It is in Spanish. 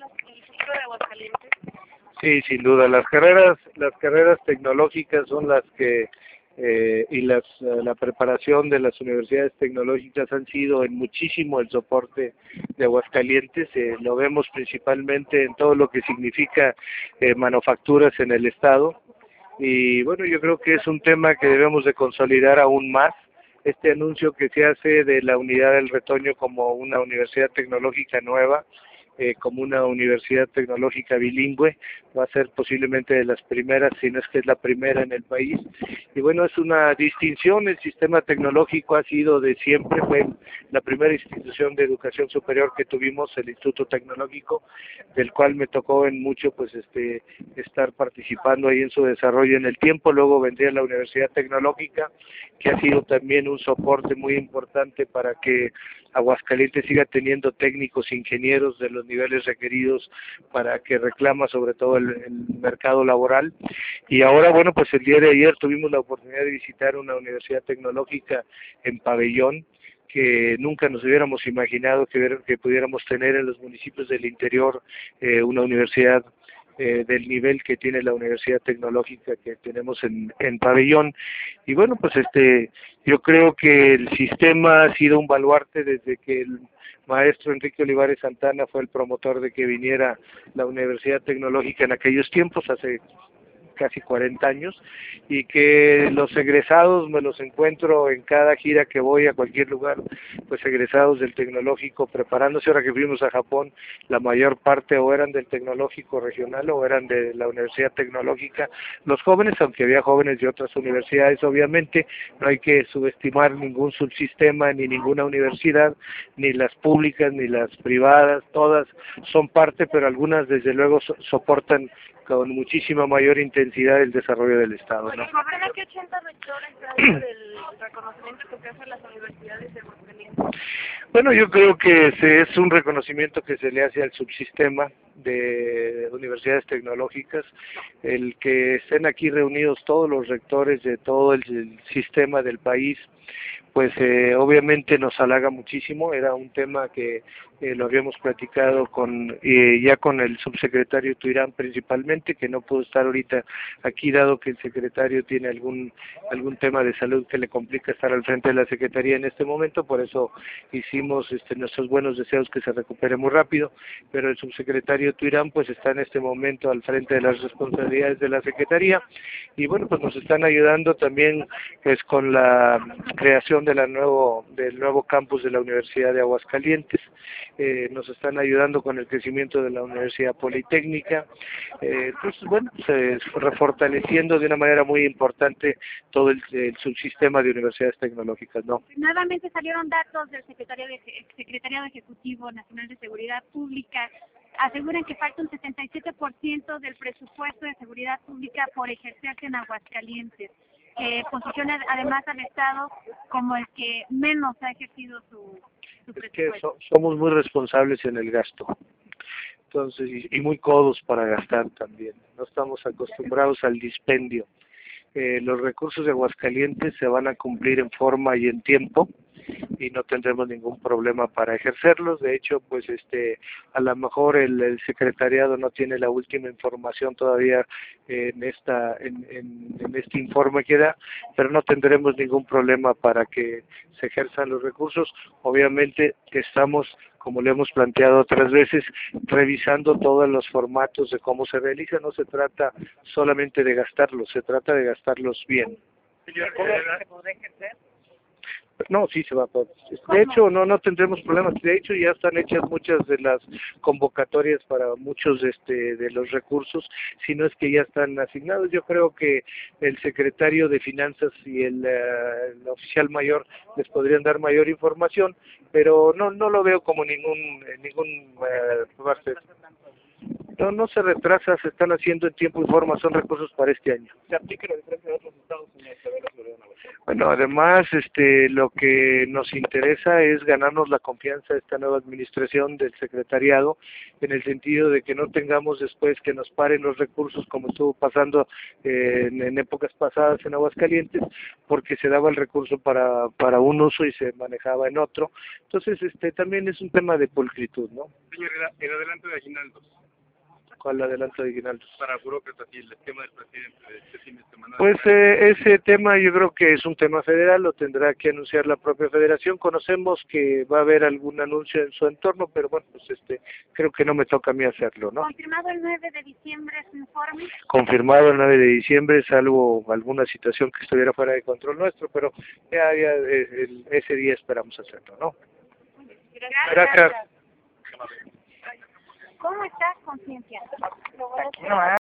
el futuro de Aguascalientes? Sí, sin duda. Las carreras tecnológicas son las que la preparación de las universidades tecnológicas han sido en muchísimo el soporte de Aguascalientes. Lo vemos principalmente en todo lo que significa manufacturas en el estado. Y bueno, yo creo que es un tema que debemos de consolidar aún más. Este anuncio que se hace de la Unidad del Retoño como una universidad tecnológica nueva, como una universidad tecnológica bilingüe, va a ser posiblemente de las primeras, si no es que es la primera en el país. Y bueno, es una distinción. El sistema tecnológico ha sido de siempre, fue la primera institución de educación superior que tuvimos, el Instituto Tecnológico, del cual me tocó en mucho pues estar participando ahí en su desarrollo en el tiempo. Luego vendría la Universidad Tecnológica, que ha sido también un soporte muy importante para que Aguascalientes siga teniendo técnicos, ingenieros de los niveles requeridos para que reclama sobre todo el mercado laboral. Y ahora, bueno, pues el día de ayer tuvimos la oportunidad de visitar una universidad tecnológica en Pabellón, que nunca nos hubiéramos imaginado que pudiéramos tener en los municipios del interior una universidad del nivel que tiene la Universidad Tecnológica que tenemos en Pabellón. Y bueno, pues yo creo que el sistema ha sido un baluarte desde que el maestro Enrique Olivares Santana fue el promotor de que viniera la Universidad Tecnológica en aquellos tiempos, hace casi 40 años, y que los egresados me los encuentro en cada gira que voy a cualquier lugar, pues egresados del tecnológico preparándose. Ahora que fuimos a Japón, la mayor parte o eran del tecnológico regional o eran de la Universidad Tecnológica. Los jóvenes, aunque había jóvenes de otras universidades, obviamente no hay que subestimar ningún subsistema ni ninguna universidad, ni las públicas ni las privadas, todas son parte, pero algunas desde luego soportan con muchísima mayor intensidad el desarrollo del Estado, ¿no? ¿Menciona que 80 rectores dentro del reconocimiento que se hace a las universidades de Aguascalientes? Bueno, yo creo que es un reconocimiento que se le hace al subsistema de universidades tecnológicas, el que estén aquí reunidos todos los rectores de todo el sistema del país, pues obviamente nos halaga muchísimo. Era un tema que lo habíamos platicado ya con el subsecretario Tuirán principalmente, que no pudo estar ahorita aquí dado que el secretario tiene algún tema de salud que le complica estar al frente de la Secretaría en este momento. Por eso hicimos nuestros buenos deseos que se recupere muy rápido, pero el subsecretario Tuirán pues está en este momento al frente de las responsabilidades de la Secretaría, y bueno, pues nos están ayudando también pues con la creación del nuevo campus de la Universidad de Aguascalientes. Nos están ayudando con el crecimiento de la Universidad Politécnica, entonces bueno, refortaleciendo de una manera muy importante todo el subsistema de universidades tecnológicas, ¿no? Nuevamente salieron datos del Secretariado Ejecutivo Nacional de Seguridad Pública. Aseguran que falta un 67% del presupuesto de seguridad pública por ejercerse en Aguascalientes, que posiciona además al Estado como el que menos ha ejercido su presupuesto. Es que somos muy responsables en el gasto, entonces y muy codos para gastar también. No estamos acostumbrados al dispendio. Los recursos de Aguascalientes se van a cumplir en forma y en tiempo, y no tendremos ningún problema para ejercerlos. De hecho, pues a lo mejor el secretariado no tiene la última información todavía en este informe que da, pero no tendremos ningún problema para que se ejerzan los recursos. Obviamente estamos, como le hemos planteado otras veces, revisando todos los formatos de cómo se realiza. No se trata solamente de gastarlos, se trata de gastarlos bien. Señor, ¿se podrá ejercer? No, sí se va a poder. De hecho, no tendremos problemas. De hecho, ya están hechas muchas de las convocatorias para muchos de los recursos, si no es que ya están asignados. Yo creo que el secretario de Finanzas y el oficial mayor les podrían dar mayor información, pero no lo veo como ningún parte. No se retrasa, se están haciendo en tiempo y forma, son recursos para este año. ¿Se aplica la diferencia de otros estados, señor? Bueno, además, lo que nos interesa es ganarnos la confianza de esta nueva administración del secretariado, en el sentido de que no tengamos después que nos paren los recursos como estuvo pasando en épocas pasadas en Aguascalientes, porque se daba el recurso para un uso y se manejaba en otro. Entonces, también es un tema de pulcritud, ¿no? Señor, el adelanto de aguinaldos. ¿Cuál adelanto de aguinaldos? Para burócratas y el esquema del presidente de este fin de semana. Pues ese tema yo creo que es un tema federal, lo tendrá que anunciar la propia federación. Conocemos que va a haber algún anuncio en su entorno, pero bueno, pues creo que no me toca a mí hacerlo, ¿no? ¿Confirmado el 9 de diciembre su informe? Confirmado el 9 de diciembre, salvo alguna situación que estuviera fuera de control nuestro, pero ese día esperamos hacerlo, ¿no? Gracias. ¿Cómo está conciencia?